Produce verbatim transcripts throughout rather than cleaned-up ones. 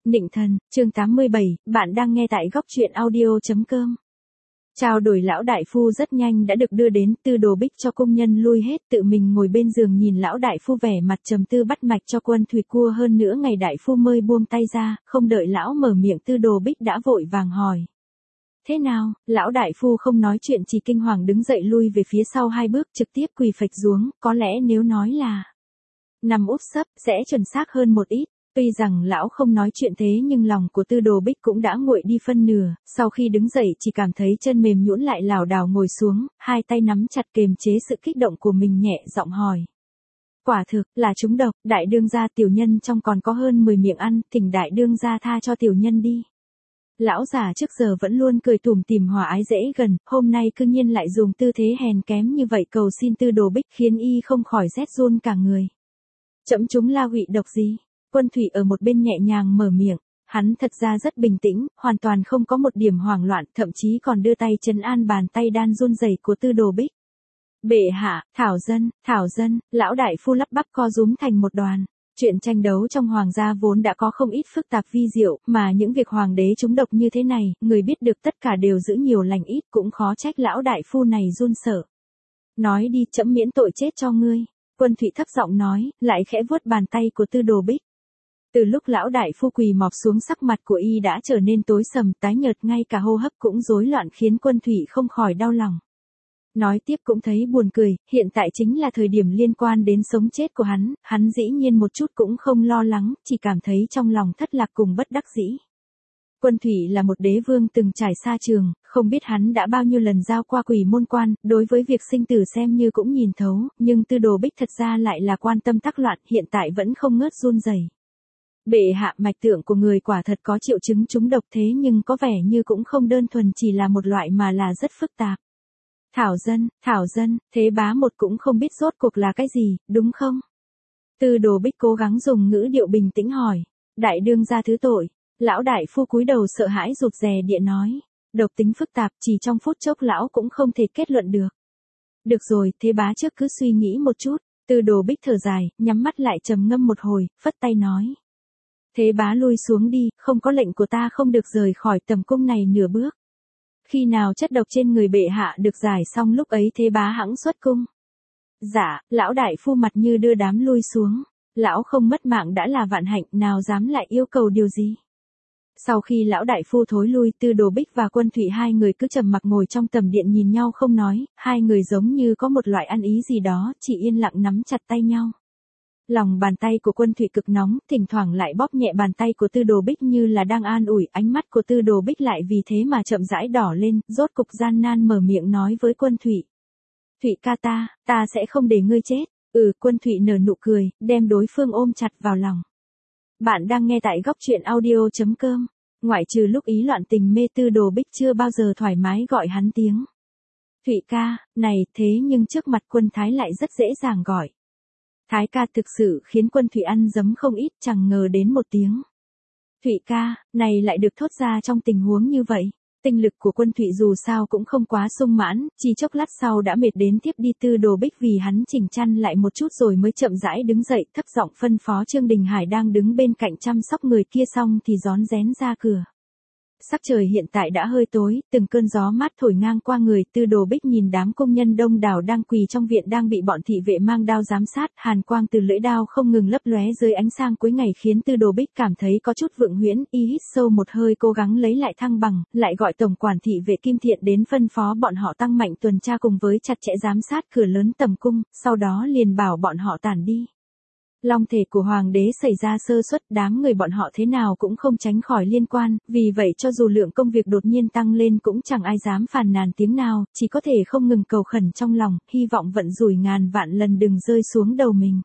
Nịnh thần, chương tám mươi bảy, bạn đang nghe tại góc truyện audio chấm com. Trao đổi lão đại phu rất nhanh đã được đưa đến, Tư Đồ Bích cho công nhân lui hết, tự mình ngồi bên giường nhìn lão đại phu vẻ mặt trầm tư bắt mạch cho Quân Thủy Cua. Hơn nữa ngày đại phu mới buông tay ra, không đợi lão mở miệng Tư Đồ Bích đã vội vàng hỏi. Thế nào? Lão đại phu không nói chuyện, chỉ kinh hoàng đứng dậy lui về phía sau hai bước, trực tiếp quỳ phịch xuống, có lẽ nếu nói là nằm úp sấp sẽ chuẩn xác hơn một ít. Tuy rằng lão không nói chuyện thế nhưng lòng của Tư Đồ Bích cũng đã nguội đi phân nửa, sau khi đứng dậy chỉ cảm thấy chân mềm nhũn lại lảo đảo ngồi xuống, hai tay nắm chặt kềm chế sự kích động của mình, nhẹ giọng hỏi. Quả thực là trúng độc, đại đương gia, tiểu nhân trong còn có hơn mười miệng ăn, thỉnh đại đương gia tha cho tiểu nhân đi. Lão già trước giờ vẫn luôn cười tủm tỉm hòa ái dễ gần, hôm nay cư nhiên lại dùng tư thế hèn kém như vậy cầu xin Tư Đồ Bích, khiến y không khỏi rét run cả người. Chậm chúng la hụy độc gì? Quân Thủy ở một bên nhẹ nhàng mở miệng, hắn thật ra rất bình tĩnh, hoàn toàn không có một điểm hoảng loạn, thậm chí còn đưa tay trấn an bàn tay đan run rẩy của Tư Đồ Bích. Bệ hạ, thảo dân, thảo dân, lão đại phu lắp bắp co rúm thành một đoàn. Chuyện tranh đấu trong hoàng gia vốn đã có không ít phức tạp vi diệu, mà những việc hoàng đế trúng độc như thế này, người biết được tất cả đều giữ nhiều lành ít, cũng khó trách lão đại phu này run sợ. Nói đi, trẫm miễn tội chết cho ngươi. Quân Thủy thấp giọng nói, lại khẽ vuốt bàn tay của Tư Đồ Bích. Từ lúc lão đại phu quỳ mọp xuống, sắc mặt của y đã trở nên tối sầm tái nhợt, ngay cả hô hấp cũng rối loạn, khiến Quân Thủy không khỏi đau lòng. Nói tiếp cũng thấy buồn cười, hiện tại chính là thời điểm liên quan đến sống chết của hắn, hắn dĩ nhiên một chút cũng không lo lắng, chỉ cảm thấy trong lòng thất lạc cùng bất đắc dĩ. Quân Thủy là một đế vương từng trải xa trường, không biết hắn đã bao nhiêu lần giao qua quỷ môn quan, đối với việc sinh tử xem như cũng nhìn thấu, nhưng Tư Đồ Bích thật ra lại là quan tâm tắc loạn, hiện tại vẫn không ngớt run rẩy. Bệ hạ, mạch tượng của người quả thật có triệu chứng trúng độc, thế nhưng có vẻ như cũng không đơn thuần chỉ là một loại mà là rất phức tạp. Thảo dân, thảo dân, thế bá một cũng không biết rốt cuộc là cái gì, đúng không? Tư Đồ Bích cố gắng dùng ngữ điệu bình tĩnh hỏi. Đại đương gia thứ tội. Lão đại phu cúi đầu sợ hãi rụt rè địa nói. Độc tính phức tạp, chỉ trong phút chốc lão cũng không thể kết luận được. Được rồi, thế bá trước cứ suy nghĩ một chút. Tư Đồ Bích thở dài, nhắm mắt lại trầm ngâm một hồi, phất tay nói. Thế bá lui xuống đi, không có lệnh của ta không được rời khỏi tầm cung này nửa bước. Khi nào chất độc trên người bệ hạ được giải xong lúc ấy thế bá hãng xuất cung. Dạ, lão đại phu mặt như đưa đám lui xuống. Lão không mất mạng đã là vạn hạnh, nào dám lại yêu cầu điều gì. Sau khi lão đại phu thối lui, Tư Đồ Bích và Quân Thủy hai người cứ trầm mặc ngồi trong tầm điện nhìn nhau không nói, hai người giống như có một loại ăn ý gì đó, chỉ yên lặng nắm chặt tay nhau. Lòng bàn tay của Quân Thủy cực nóng, thỉnh thoảng lại bóp nhẹ bàn tay của Tư Đồ Bích như là đang an ủi, ánh mắt của Tư Đồ Bích lại vì thế mà chậm rãi đỏ lên, rốt cục gian nan mở miệng nói với Quân Thủy. Thủy ca ta, ta sẽ không để ngươi chết. Ừ, Quân Thủy nở nụ cười, đem đối phương ôm chặt vào lòng. Bạn đang nghe tại góc truyện audio chấm com. Ngoại trừ lúc ý loạn tình mê, Tư Đồ Bích chưa bao giờ thoải mái gọi hắn tiếng Thủy ca, này, thế nhưng trước mặt Quân Thái lại rất dễ dàng gọi. Thái ca thực sự khiến Quân Thủy ăn dấm không ít, chẳng ngờ đến một tiếng Thủy ca, này lại được thốt ra trong tình huống như vậy. Tinh lực của Quân Thủy dù sao cũng không quá sung mãn, chỉ chốc lát sau đã mệt đến tiếp đi. Tư Đồ Bích vì hắn chỉnh chăn lại một chút rồi mới chậm rãi đứng dậy, thấp giọng phân phó Trương Đình Hải đang đứng bên cạnh chăm sóc người kia xong thì rón rén ra cửa. Sắc trời hiện tại đã hơi tối, từng cơn gió mát thổi ngang qua người. Tư Đồ Bích nhìn đám công nhân đông đảo đang quỳ trong viện đang bị bọn thị vệ mang đao giám sát, hàn quang từ lưỡi đao không ngừng lấp lóe dưới ánh sáng cuối ngày khiến Tư Đồ Bích cảm thấy có chút vượng huyễn, y hít sâu một hơi cố gắng lấy lại thăng bằng, lại gọi tổng quản thị vệ Kim Thiện đến phân phó bọn họ tăng mạnh tuần tra cùng với chặt chẽ giám sát cửa lớn tầm cung, sau đó liền bảo bọn họ tản đi. Long thể của hoàng đế xảy ra sơ suất, đám người bọn họ thế nào cũng không tránh khỏi liên quan, vì vậy cho dù lượng công việc đột nhiên tăng lên cũng chẳng ai dám phàn nàn tiếng nào, chỉ có thể không ngừng cầu khẩn trong lòng, hy vọng vận rủi ngàn vạn lần đừng rơi xuống đầu mình.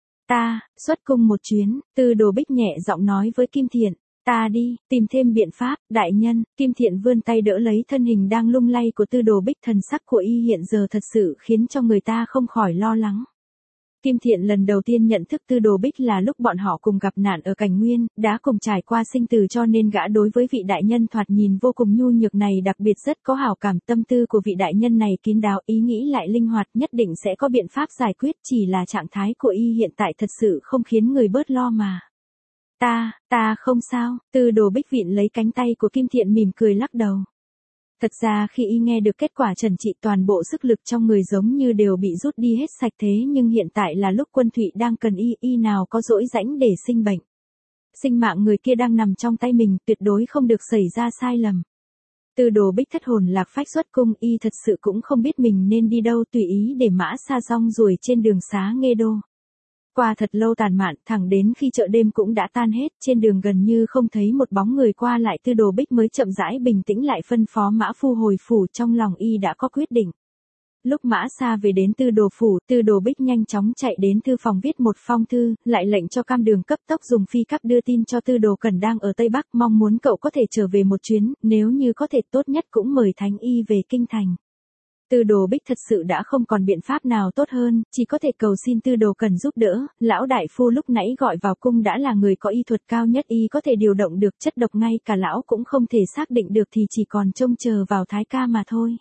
Ta, xuất cung một chuyến, Tư Đồ Bích nhẹ giọng nói với Kim Thiện. Ta đi, tìm thêm biện pháp, đại nhân. Kim Thiện vươn tay đỡ lấy thân hình đang lung lay của Tư Đồ Bích, thần sắc của y hiện giờ thật sự khiến cho người ta không khỏi lo lắng. Kim Thiện lần đầu tiên nhận thức Tư Đồ Bích là lúc bọn họ cùng gặp nạn ở Cảnh Nguyên, đã cùng trải qua sinh tử, cho nên gã đối với vị đại nhân thoạt nhìn vô cùng nhu nhược này đặc biệt rất có hảo cảm. Tâm tư của vị đại nhân này kín đáo, ý nghĩ lại linh hoạt, nhất định sẽ có biện pháp giải quyết, chỉ là trạng thái của y hiện tại thật sự không khiến người bớt lo mà. Ta, ta không sao, Tư Đồ Bích vịn lấy cánh tay của Kim Thiện mỉm cười lắc đầu. Thật ra khi y nghe được kết quả trần trị toàn bộ sức lực trong người giống như đều bị rút đi hết sạch thế nhưng hiện tại là lúc Quân Thụy đang cần y, y nào có dỗi rãnh để sinh bệnh. Sinh mạng người kia đang nằm trong tay mình, tuyệt đối không được xảy ra sai lầm. Tư Đồ Bích thất hồn lạc phách xuất cung, y thật sự cũng không biết mình nên đi đâu, tùy ý để mã xa rong ruổi trên đường xá Nghê Đô. Qua thật lâu tàn mạn, thẳng đến khi chợ đêm cũng đã tan hết, trên đường gần như không thấy một bóng người qua lại, Tư Đồ Bích mới chậm rãi bình tĩnh lại phân phó mã phu hồi phủ, trong lòng y đã có quyết định. Lúc mã xa về đến Tư Đồ phủ, Tư Đồ Bích nhanh chóng chạy đến thư phòng viết một phong thư, lại lệnh cho Cam Đường cấp tốc dùng phi cấp đưa tin cho Tư Đồ Cẩn đang ở Tây Bắc, mong muốn cậu có thể trở về một chuyến, nếu như có thể tốt nhất cũng mời Thánh Y về kinh thành. Tư Đồ Bích thật sự đã không còn biện pháp nào tốt hơn, chỉ có thể cầu xin Tư Đồ Cẩn giúp đỡ, lão đại phu lúc nãy gọi vào cung đã là người có y thuật cao nhất, y có thể điều động được chất độc ngay cả lão cũng không thể xác định được thì chỉ còn trông chờ vào Thái ca mà thôi.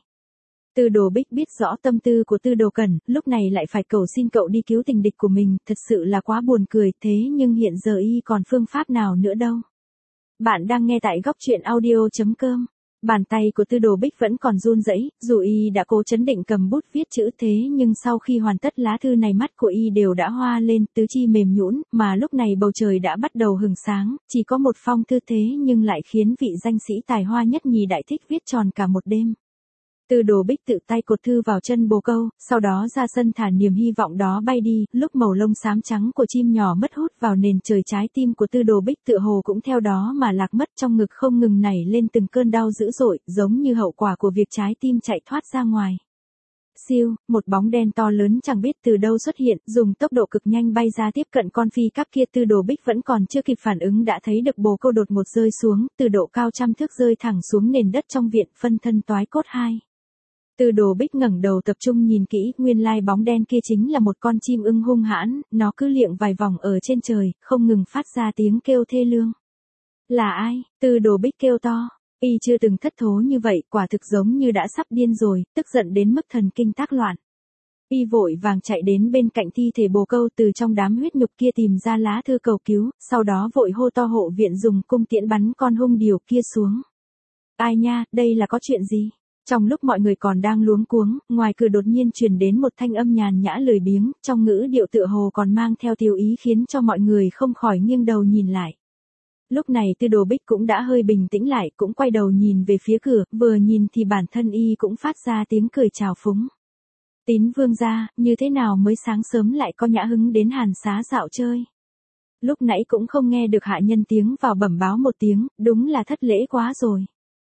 Tư Đồ Bích biết rõ tâm tư của Tư Đồ Cẩn, lúc này lại phải cầu xin cậu đi cứu tình địch của mình, thật sự là quá buồn cười, thế nhưng hiện giờ y còn phương pháp nào nữa đâu. Bạn đang nghe tại góc truyện audio chấm com. Bàn tay của Tư Đồ Bích vẫn còn run rẩy, dù y đã cố chấn định cầm bút viết chữ thế nhưng sau khi hoàn tất lá thư này mắt của y đều đã hoa lên, tứ chi mềm nhũn, mà lúc này bầu trời đã bắt đầu hừng sáng, chỉ có một phong thư thế nhưng lại khiến vị danh sĩ tài hoa nhất nhì đại thích viết tròn cả một đêm. Tư Đồ Bích tự tay cột thư vào chân bồ câu, sau đó ra sân thả niềm hy vọng đó bay đi, lúc màu lông xám trắng của chim nhỏ mất hút vào nền trời, trái tim của Tư Đồ Bích tựa hồ cũng theo đó mà lạc mất, trong ngực không ngừng nảy lên từng cơn đau dữ dội, giống như hậu quả của việc trái tim chạy thoát ra ngoài. Siêu, một bóng đen to lớn chẳng biết từ đâu xuất hiện, dùng tốc độ cực nhanh bay ra tiếp cận con phi cáp kia. Tư Đồ Bích vẫn còn chưa kịp phản ứng đã thấy được bồ câu đột ngột rơi xuống, từ độ cao trăm thước rơi thẳng xuống nền đất trong viện, phân thân toái cốt hai. Tư Đồ Bích ngẩng đầu tập trung nhìn kỹ, nguyên lai bóng đen kia chính là một con chim ưng hung hãn, nó cứ liệng vài vòng ở trên trời, không ngừng phát ra tiếng kêu thê lương. Là ai? Tư Đồ Bích kêu to. Y chưa từng thất thố như vậy, quả thực giống như đã sắp điên rồi, tức giận đến mức thần kinh tác loạn. Y vội vàng chạy đến bên cạnh thi thể bồ câu, từ trong đám huyết nhục kia tìm ra lá thư cầu cứu, sau đó vội hô to hộ viện dùng cung tiễn bắn con hung điều kia xuống. Ai nha, đây là có chuyện gì? Trong lúc mọi người còn đang luống cuống, ngoài cửa đột nhiên truyền đến một thanh âm nhàn nhã lười biếng, trong ngữ điệu tựa hồ còn mang theo tiêu ý khiến cho mọi người không khỏi nghiêng đầu nhìn lại. Lúc này Tư Đồ Bích cũng đã hơi bình tĩnh lại, cũng quay đầu nhìn về phía cửa, vừa nhìn thì bản thân y cũng phát ra tiếng cười trào phúng. Tín vương gia, như thế nào mới sáng sớm lại có nhã hứng đến Hàn Xá dạo chơi? Lúc nãy cũng không nghe được hạ nhân tiếng vào bẩm báo một tiếng, đúng là thất lễ quá rồi.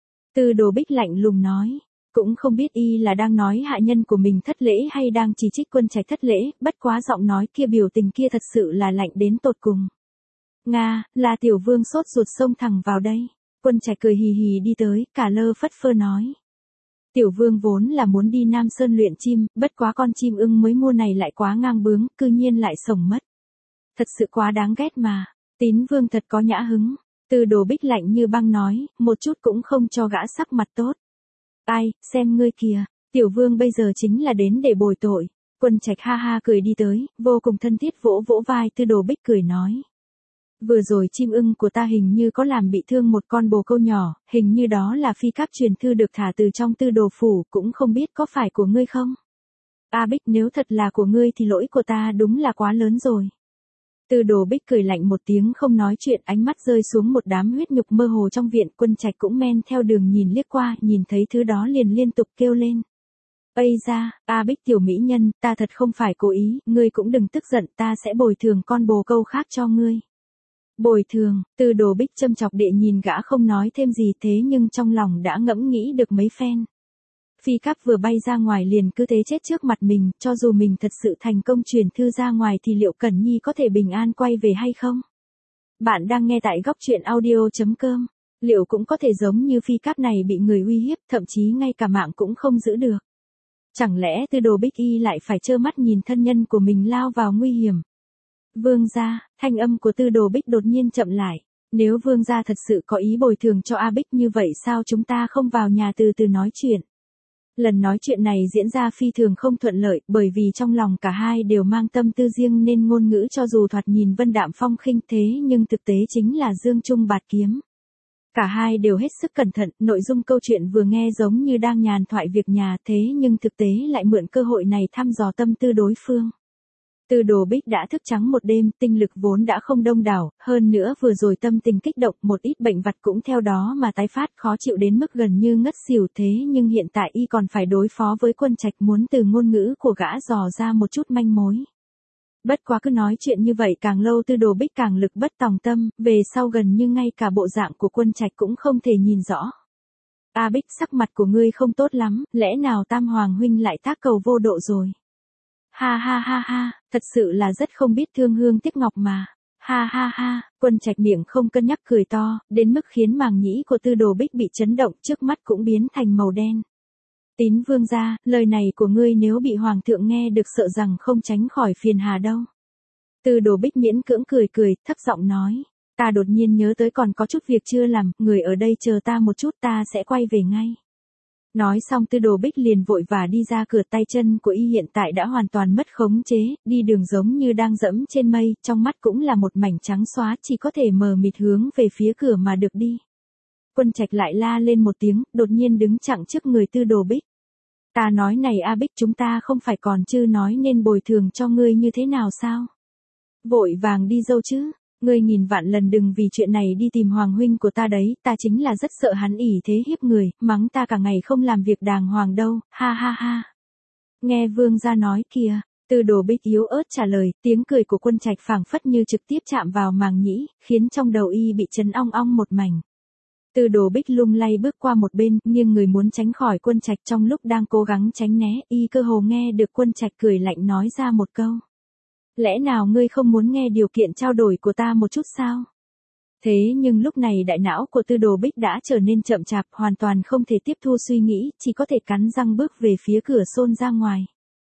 Tư Đồ Bích lạnh lùng nói. Cũng không biết y là đang nói hạ nhân của mình thất lễ hay đang chỉ trích Quân Trạch thất lễ, bất quá giọng nói kia biểu tình kia thật sự là lạnh đến tột cùng. Nga, là tiểu vương sốt ruột xông thẳng vào đây. Quân Trạch cười hì hì đi tới, cả lơ phất phơ nói. Tiểu vương vốn là muốn đi Nam Sơn luyện chim, bất quá con chim ưng mới mua này lại quá ngang bướng, cư nhiên lại sổng mất. Thật sự quá đáng ghét mà, Tín vương thật có nhã hứng. Tư Đồ Bích lạnh như băng nói, một chút cũng không cho gã sắc mặt tốt. Ai, xem ngươi kìa, tiểu vương bây giờ chính là đến để bồi tội. Quân Trạch ha ha cười đi tới, vô cùng thân thiết vỗ vỗ vai Tư Đồ Bích cười nói. Vừa rồi chim ưng của ta hình như có làm bị thương một con bồ câu nhỏ, hình như đó là phi cáp truyền thư được thả từ trong Tư Đồ phủ, cũng không biết có phải của ngươi không? A Bích, nếu thật là của ngươi thì lỗi của ta đúng là quá lớn rồi. Tư Đồ Bích cười lạnh một tiếng không nói chuyện, ánh mắt rơi xuống một đám huyết nhục mơ hồ trong viện. Quân Trạch cũng men theo đường nhìn liếc qua, nhìn thấy thứ đó liền liên tục kêu lên. Ây da, A Bích tiểu mỹ nhân, ta thật không phải cố ý, ngươi cũng đừng tức giận, ta sẽ bồi thường con bồ câu khác cho ngươi. Bồi thường, Tư Đồ Bích châm chọc địa nhìn gã không nói thêm gì, thế nhưng trong lòng đã ngẫm nghĩ được mấy phen. Phi cáp vừa bay ra ngoài liền cứ thế chết trước mặt mình, cho dù mình thật sự thành công truyền thư ra ngoài thì liệu Cẩn Nhi có thể bình an quay về hay không? Bạn đang nghe tại góc truyện audio chấm com. Liệu cũng có thể giống như phi cáp này bị người uy hiếp, thậm chí ngay cả mạng cũng không giữ được? Chẳng lẽ Tư Đồ Bích y lại phải trơ mắt nhìn thân nhân của mình lao vào nguy hiểm? Vương gia, thanh âm của Tư Đồ Bích đột nhiên chậm lại. Nếu vương gia thật sự có ý bồi thường cho A Bích như vậy sao chúng ta không vào nhà từ từ nói chuyện? Lần nói chuyện này diễn ra phi thường không thuận lợi, bởi vì trong lòng cả hai đều mang tâm tư riêng nên ngôn ngữ cho dù thoạt nhìn vân đạm phong khinh thế nhưng thực tế chính là dương chung bạt kiếm. Cả hai đều hết sức cẩn thận, nội dung câu chuyện vừa nghe giống như đang nhàn thoại việc nhà thế nhưng thực tế lại mượn cơ hội này thăm dò tâm tư đối phương. Tư Đồ Bích đã thức trắng một đêm, tinh lực vốn đã không đông đảo, hơn nữa vừa rồi tâm tình kích động, một ít bệnh vặt cũng theo đó mà tái phát, khó chịu đến mức gần như ngất xỉu thế nhưng hiện tại y còn phải đối phó với Quân Trạch, muốn từ ngôn ngữ của gã dò ra một chút manh mối. Bất quá cứ nói chuyện như vậy càng lâu Tư Đồ Bích càng lực bất tòng tâm, về sau gần như ngay cả bộ dạng của Quân Trạch cũng không thể nhìn rõ. A Bích, sắc mặt của ngươi không tốt lắm, lẽ nào Tam Hoàng huynh lại tác cầu vô độ rồi? Ha ha ha ha, thật sự là rất không biết thương hương tiếc ngọc mà. Ha ha ha, Quân Trạch miệng không cân nhắc cười to, đến mức khiến màng nhĩ của Tư Đồ Bích bị chấn động, trước mắt cũng biến thành màu đen. Tín vương gia, lời này của ngươi nếu bị hoàng thượng nghe được sợ rằng không tránh khỏi phiền hà đâu. Tư Đồ Bích miễn cưỡng cười cười, thấp giọng nói, ta đột nhiên nhớ tới còn có chút việc chưa làm, người ở đây chờ ta một chút ta sẽ quay về ngay. Nói xong Tư Đồ Bích liền vội vã đi ra cửa, tay chân của y hiện tại đã hoàn toàn mất khống chế, đi đường giống như đang dẫm trên mây, trong mắt cũng là một mảnh trắng xóa, chỉ có thể mờ mịt hướng về phía cửa mà được đi. Quân Trạch lại la lên một tiếng, đột nhiên đứng chặn trước người Tư Đồ Bích. Ta nói này A Bích, chúng ta không phải còn chưa nói nên bồi thường cho ngươi như thế nào sao? Vội vàng đi dâu chứ. Ngươi nghìn vạn lần đừng vì chuyện này đi tìm hoàng huynh của ta đấy, ta chính là rất sợ hắn ỷ thế hiếp người, mắng ta cả ngày không làm việc đàng hoàng đâu, ha ha ha. Nghe vương gia nói kìa, Tư Đồ Bích yếu ớt trả lời, tiếng cười của Quân Trạch phảng phất như trực tiếp chạm vào màng nhĩ, khiến trong đầu y bị chấn ong ong một mảnh. Tư Đồ Bích lung lay bước qua một bên, nghiêng người muốn tránh khỏi Quân Trạch, trong lúc đang cố gắng tránh né, y cơ hồ nghe được Quân Trạch cười lạnh nói ra một câu. Lẽ nào ngươi không muốn nghe điều kiện trao đổi của ta một chút sao? Thế nhưng lúc này đại não của Tư Đồ Bích đã trở nên chậm chạp, hoàn toàn không thể tiếp thu suy nghĩ, chỉ có thể cắn răng bước về phía cửa xôn ra ngoài.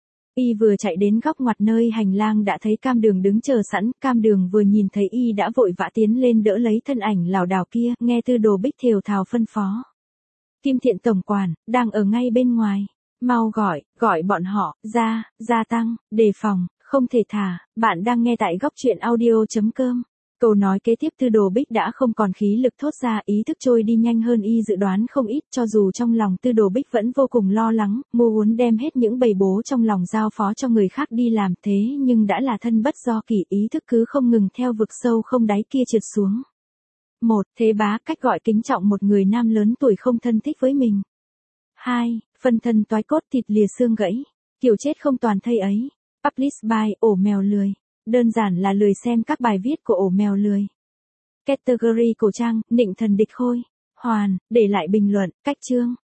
Y vừa chạy đến góc ngoặt nơi hành lang đã thấy Cam Đường đứng chờ sẵn, Cam Đường vừa nhìn thấy y đã vội vã tiến lên đỡ lấy thân ảnh lảo đảo kia, nghe Tư Đồ Bích thều thào phân phó. Kim Thiện tổng quản, đang ở ngay bên ngoài, mau gọi, gọi bọn họ, ra, gia tăng, đề phòng. Không thể thả, bạn đang nghe tại góc truyện audio.com. Câu nói kế tiếp Tư Đồ Bích đã không còn khí lực thốt ra, ý thức trôi đi nhanh hơn y dự đoán không ít, cho dù trong lòng Tư Đồ Bích vẫn vô cùng lo lắng, muốn đem hết những bầy bố trong lòng giao phó cho người khác đi làm, thế nhưng đã là thân bất do kỷ, ý thức cứ không ngừng theo vực sâu không đáy kia trượt xuống. Một, Thế bá, cách gọi kính trọng một người nam lớn tuổi không thân thích với mình. Hai, Phân thân toái cốt thịt lìa xương gãy, kiểu chết không toàn thây ấy. Publish by ổ mèo lười. Đơn giản là lười xem các bài viết của ổ mèo lười. Category cổ trang, nịnh thần địch khôi. Hoàn, để lại bình luận, cách chương.